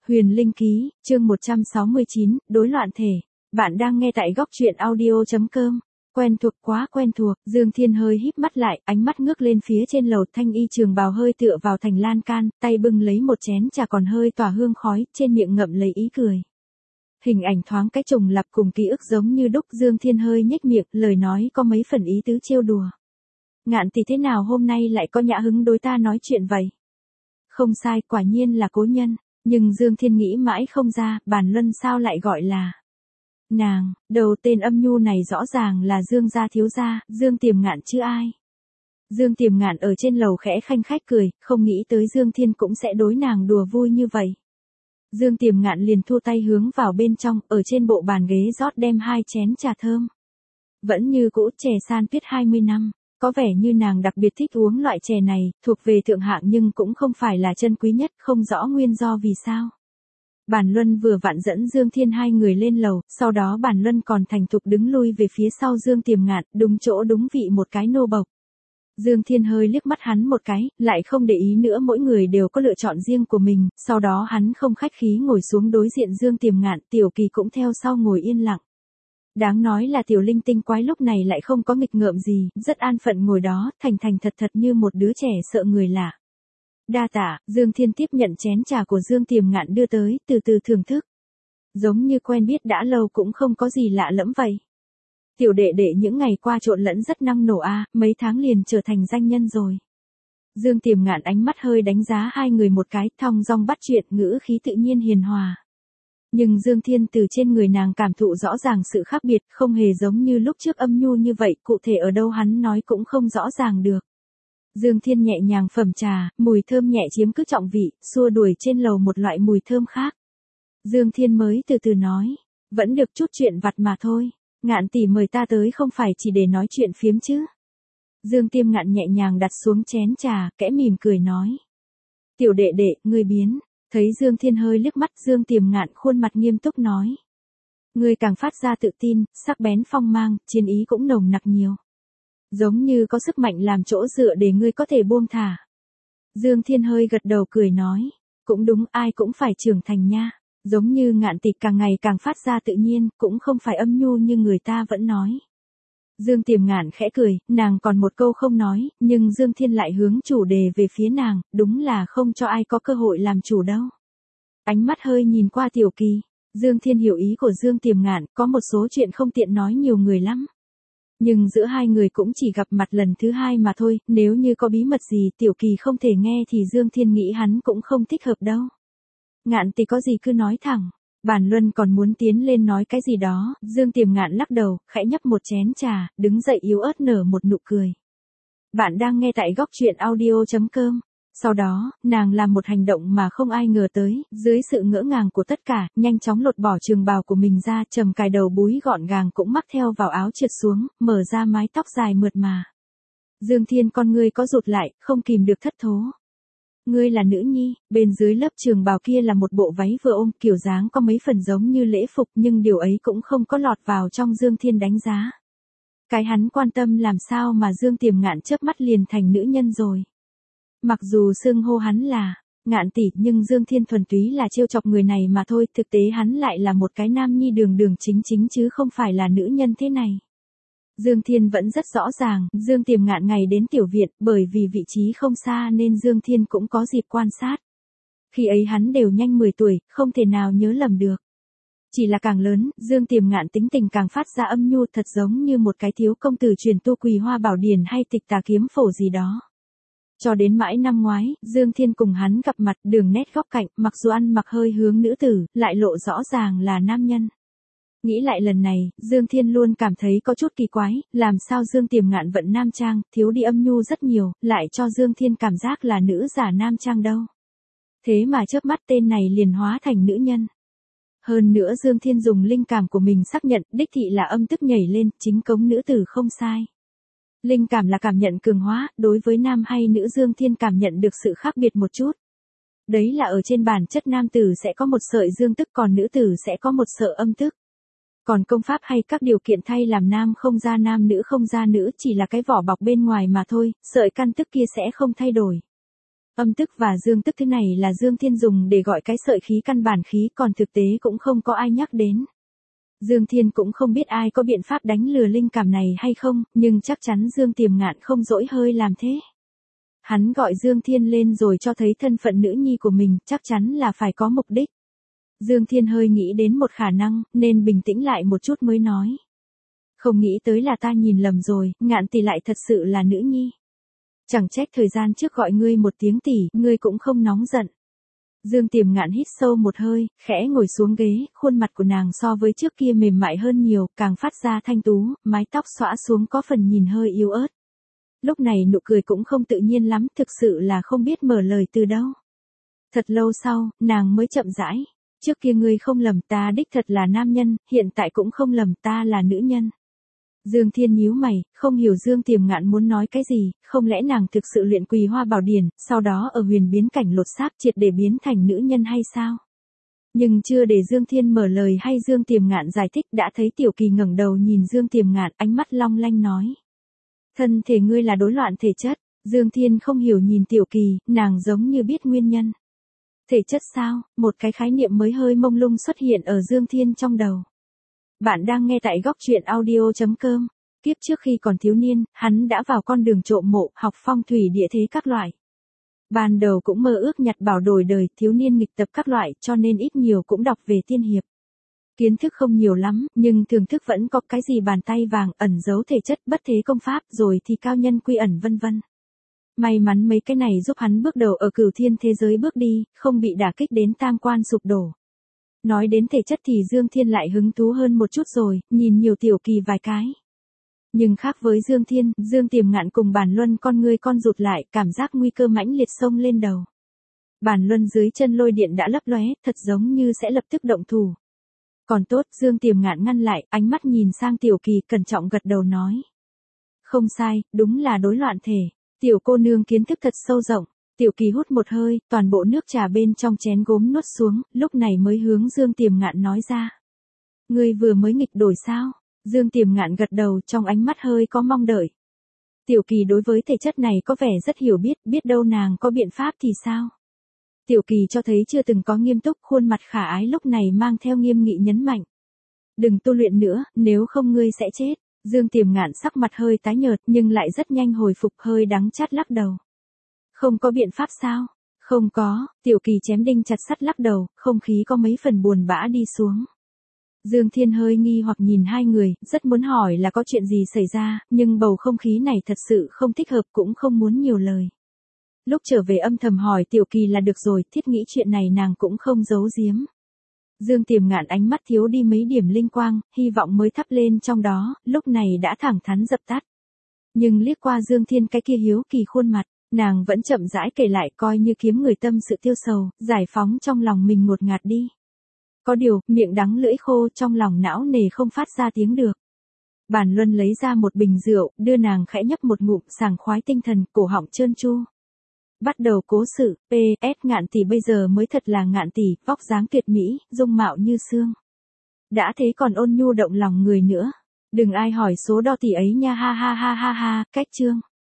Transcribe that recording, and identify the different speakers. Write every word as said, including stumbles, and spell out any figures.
Speaker 1: Huyền Linh Ký, chương một trăm sáu mươi chín, đối loạn thể. Bạn đang nghe tại góc truyện audio chấm com. Quen thuộc quá quen thuộc, Dương Thiên hơi híp mắt lại, ánh mắt ngước lên phía trên lầu, thanh y trường bào hơi tựa vào thành lan can, tay bưng lấy một chén trà còn hơi tỏa hương khói, trên miệng ngậm lấy ý cười. Hình ảnh thoáng cái trùng lặp cùng ký ức giống như đúc, Dương Thiên hơi nhếch miệng, lời nói có mấy phần ý tứ trêu đùa. Ngạn tỷ thế nào hôm nay lại có nhã hứng đối ta nói chuyện vậy? Không sai, quả nhiên là cố nhân. Nhưng Dương Thiên nghĩ mãi không ra, Bàn Luân sao lại gọi là nàng, đầu tên âm nhu này rõ ràng là Dương gia thiếu gia, Dương Tiềm Ngạn chứ ai. Dương Tiềm Ngạn ở trên lầu khẽ khanh khách cười, không nghĩ tới Dương Thiên cũng sẽ đối nàng đùa vui như vậy. Dương Tiềm Ngạn liền thu tay hướng vào bên trong, ở trên bộ bàn ghế rót đem hai chén trà thơm. Vẫn như cũ, chè san tuyết hai mươi năm. Có vẻ như nàng đặc biệt thích uống loại chè này, thuộc về thượng hạng nhưng cũng không phải là chân quý nhất, không rõ nguyên do vì sao. Bàn Luân vừa vặn dẫn Dương Thiên hai người lên lầu, sau đó Bàn Luân còn thành thục đứng lui về phía sau Dương Tiềm Ngạn, đúng chỗ đúng vị một cái nô bộc. Dương Thiên hơi liếc mắt hắn một cái, lại không để ý nữa, mỗi người đều có lựa chọn riêng của mình, sau đó hắn không khách khí ngồi xuống đối diện Dương Tiềm Ngạn, Tiểu Kỳ cũng theo sau ngồi yên lặng. Đáng nói là tiểu linh tinh quái lúc này lại không có nghịch ngợm gì, rất an phận ngồi đó, thành thành thật thật như một đứa trẻ sợ người lạ. Đa tạ, Dương Thiên tiếp nhận chén trà của Dương Tiềm Ngạn đưa tới, từ từ thưởng thức. Giống như quen biết đã lâu cũng không có gì lạ lẫm vậy. Tiểu đệ đệ những ngày qua trộn lẫn rất năng nổ a, mấy tháng liền trở thành danh nhân rồi. Dương Tiềm Ngạn ánh mắt hơi đánh giá hai người một cái, thong dong bắt chuyện, ngữ khí tự nhiên hiền hòa. Nhưng Dương Thiên từ trên người nàng cảm thụ rõ ràng sự khác biệt, không hề giống như lúc trước âm nhu như vậy, cụ thể ở đâu hắn nói cũng không rõ ràng được. Dương Thiên nhẹ nhàng phẩm trà, mùi thơm nhẹ chiếm cứ trọng vị, xua đuổi trên lầu một loại mùi thơm khác. Dương Thiên mới từ từ nói, vẫn được chút chuyện vặt mà thôi, Ngạn tỷ mời ta tới không phải chỉ để nói chuyện phiếm chứ. Dương Tiêm Ngạn nhẹ nhàng đặt xuống chén trà, kẽ mỉm cười nói. Tiểu đệ đệ, ngươi biến. Thấy Dương Thiên hơi liếc mắt, Dương Tiềm Ngạn khuôn mặt nghiêm túc nói. Ngươi càng phát ra tự tin, sắc bén phong mang, chiến ý cũng nồng nặc nhiều. Giống như có sức mạnh làm chỗ dựa để ngươi có thể buông thả. Dương Thiên hơi gật đầu cười nói. Cũng đúng, ai cũng phải trưởng thành nha. Giống như Ngạn tỷ càng ngày càng phát ra tự nhiên, cũng không phải âm nhu như người ta vẫn nói. Dương Tiềm Ngạn khẽ cười, nàng còn một câu không nói, nhưng Dương Thiên lại hướng chủ đề về phía nàng, đúng là không cho ai có cơ hội làm chủ đâu. Ánh mắt hơi nhìn qua Tiểu Kỳ, Dương Thiên hiểu ý của Dương Tiềm Ngạn, có một số chuyện không tiện nói nhiều người lắm. Nhưng giữa hai người cũng chỉ gặp mặt lần thứ hai mà thôi, nếu như có bí mật gì Tiểu Kỳ không thể nghe thì Dương Thiên nghĩ hắn cũng không thích hợp đâu. Ngạn tỷ có gì cứ nói thẳng. Bàn Luân còn muốn tiến lên nói cái gì đó, Dương Tiềm Ngạn lắc đầu, khẽ nhấp một chén trà, đứng dậy yếu ớt nở một nụ cười. Bạn đang nghe tại góc truyện audio chấm com. Sau đó, nàng làm một hành động mà không ai ngờ tới, dưới sự ngỡ ngàng của tất cả, nhanh chóng lột bỏ trường bào của mình ra, trầm cài đầu búi gọn gàng cũng mắc theo vào áo trượt xuống, mở ra mái tóc dài mượt mà. Dương Thiên con ngươi có rụt lại, không kìm được thất thố. Ngươi là nữ nhi, bên dưới lớp trường bào kia là một bộ váy vừa ôm, kiểu dáng có mấy phần giống như lễ phục nhưng điều ấy cũng không có lọt vào trong Dương Thiên đánh giá. Cái hắn quan tâm làm sao mà Dương Tiềm Ngạn chớp mắt liền thành nữ nhân rồi. Mặc dù xưng hô hắn là Ngạn tỷ nhưng Dương Thiên thuần túy là trêu chọc người này mà thôi, thực tế hắn lại là một cái nam nhi đường đường chính chính chứ không phải là nữ nhân thế này. Dương Thiên vẫn rất rõ ràng, Dương Tiềm Ngạn ngày đến tiểu viện, bởi vì vị trí không xa nên Dương Thiên cũng có dịp quan sát. Khi ấy hắn đều nhanh mười tuổi, không thể nào nhớ lầm được. Chỉ là càng lớn, Dương Tiềm Ngạn tính tình càng phát ra âm nhu, thật giống như một cái thiếu công tử truyền tu Quỳ Hoa Bảo Điển hay Tịch Tà Kiếm Phổ gì đó. Cho đến mãi năm ngoái, Dương Thiên cùng hắn gặp mặt, đường nét góc cạnh, mặc dù ăn mặc hơi hướng nữ tử, lại lộ rõ ràng là nam nhân. Nghĩ lại lần này, Dương Thiên luôn cảm thấy có chút kỳ quái, làm sao Dương Tiềm Ngạn vận nam trang, thiếu đi âm nhu rất nhiều, lại cho Dương Thiên cảm giác là nữ giả nam trang đâu. Thế mà chớp mắt tên này liền hóa thành nữ nhân. Hơn nữa Dương Thiên dùng linh cảm của mình xác nhận, đích thị là âm tức nhảy lên, chính cống nữ tử không sai. Linh cảm là cảm nhận cường hóa, đối với nam hay nữ Dương Thiên cảm nhận được sự khác biệt một chút. Đấy là ở trên bản chất nam tử sẽ có một sợi dương tức còn nữ tử sẽ có một sợi âm tức. Còn công pháp hay các điều kiện thay làm nam không ra nam nữ không ra nữ chỉ là cái vỏ bọc bên ngoài mà thôi, sợi căn tức kia sẽ không thay đổi. Âm tức và dương tức thứ này là Dương Thiên dùng để gọi cái sợi khí căn bản khí, còn thực tế cũng không có ai nhắc đến. Dương Thiên cũng không biết ai có biện pháp đánh lừa linh cảm này hay không, nhưng chắc chắn Dương Tiềm Ngạn không dỗi hơi làm thế. Hắn gọi Dương Thiên lên rồi cho thấy thân phận nữ nhi của mình, chắc chắn là phải có mục đích. Dương Thiên hơi nghĩ đến một khả năng, nên bình tĩnh lại một chút mới nói. Không nghĩ tới là ta nhìn lầm rồi, Ngạn tỷ lại thật sự là nữ nhi. Chẳng trách thời gian trước gọi ngươi một tiếng tỷ, ngươi cũng không nóng giận. Dương Tiềm Ngạn hít sâu một hơi, khẽ ngồi xuống ghế, khuôn mặt của nàng so với trước kia mềm mại hơn nhiều, càng phát ra thanh tú, mái tóc xõa xuống có phần nhìn hơi yếu ớt. Lúc này nụ cười cũng không tự nhiên lắm, thực sự là không biết mở lời từ đâu. Thật lâu sau, nàng mới chậm rãi. Trước kia ngươi không lầm, ta đích thật là nam nhân, hiện tại cũng không lầm, ta là nữ nhân. Dương Thiên nhíu mày, không hiểu Dương Tiềm Ngạn muốn nói cái gì, không lẽ nàng thực sự luyện Quỳ Hoa Bảo Điển, sau đó ở huyền biến cảnh lột xác triệt để biến thành nữ nhân hay sao? Nhưng chưa để Dương Thiên mở lời hay Dương Tiềm Ngạn giải thích đã thấy Tiểu Kỳ ngẩng đầu nhìn Dương Tiềm Ngạn, ánh mắt long lanh nói. Thân thể ngươi là rối loạn thể chất. Dương Thiên không hiểu nhìn Tiểu Kỳ, nàng giống như biết nguyên nhân. Thể chất sao? Một cái khái niệm mới hơi mông lung xuất hiện ở Dương Thiên trong đầu. Bạn đang nghe tại góc truyện audio chấm com. Kiếp trước khi còn thiếu niên, hắn đã vào con đường trộm mộ, học phong thủy địa thế các loại. Ban đầu cũng mơ ước nhặt bảo đổi đời, thiếu niên nghịch tập các loại, cho nên ít nhiều cũng đọc về tiên hiệp. Kiến thức không nhiều lắm, nhưng thưởng thức vẫn có cái gì bàn tay vàng, ẩn giấu thể chất, bất thế công pháp, rồi thì cao nhân quy ẩn vân vân. May mắn mấy cái này giúp hắn bước đầu ở cửu thiên thế giới bước đi, không bị đả kích đến tam quan sụp đổ. Nói đến thể chất thì Dương Thiên lại hứng thú hơn một chút rồi, nhìn nhiều Tiểu Kỳ vài cái. Nhưng khác với Dương Thiên, Dương Tiềm Ngạn cùng Bản Luân con ngươi con rụt lại, cảm giác nguy cơ mãnh liệt xông lên đầu. Bản Luân dưới chân lôi điện đã lấp lóe, thật giống như sẽ lập tức động thủ. Còn tốt, Dương Tiềm Ngạn ngăn lại, ánh mắt nhìn sang Tiểu Kỳ, cẩn trọng gật đầu nói. Không sai, đúng là rối loạn thể. Tiểu cô nương kiến thức thật sâu rộng. Tiểu Kỳ hút một hơi, toàn bộ nước trà bên trong chén gốm nuốt xuống, lúc này mới hướng Dương Tiềm Ngạn nói ra. Ngươi vừa mới nghịch đổi sao? Dương Tiềm Ngạn gật đầu, trong ánh mắt hơi có mong đợi. Tiểu Kỳ đối với thể chất này có vẻ rất hiểu biết, biết đâu nàng có biện pháp thì sao? Tiểu Kỳ cho thấy chưa từng có nghiêm túc, khuôn mặt khả ái lúc này mang theo nghiêm nghị nhấn mạnh. Đừng tu luyện nữa, nếu không ngươi sẽ chết. Dương Tiềm Ngạn sắc mặt hơi tái nhợt nhưng lại rất nhanh hồi phục, hơi đắng chát lắc đầu. Không có biện pháp sao? Không có. Tiểu Kỳ chém đinh chặt sắt lắc đầu, không khí có mấy phần buồn bã đi xuống. Dương Thiên hơi nghi hoặc nhìn hai người, rất muốn hỏi là có chuyện gì xảy ra, nhưng bầu không khí này thật sự không thích hợp, cũng không muốn nhiều lời. Lúc trở về âm thầm hỏi Tiểu Kỳ là được rồi, thiết nghĩ chuyện này nàng cũng không giấu giếm. Dương Tiềm Ngạn ánh mắt thiếu đi mấy điểm linh quang, hy vọng mới thắp lên trong đó, lúc này đã thẳng thắn dập tắt. Nhưng liếc qua Dương Thiên cái kia hiếu kỳ khuôn mặt, nàng vẫn chậm rãi kể lại, coi như kiếm người tâm sự tiêu sầu, giải phóng trong lòng mình ngột ngạt đi. Có điều, miệng đắng lưỡi khô, trong lòng não nề không phát ra tiếng được. Bản Luân lấy ra một bình rượu, đưa nàng khẽ nhấp một ngụm, sảng khoái tinh thần, cổ họng trơn tru. Bắt đầu cố sự, pê ét Ngạn tỷ bây giờ mới thật là Ngạn tỷ, vóc dáng tuyệt mỹ, dung mạo như xương. Đã thế còn ôn nhu động lòng người nữa. Đừng ai hỏi số đo tỷ ấy nha, ha ha ha ha ha, cách chương.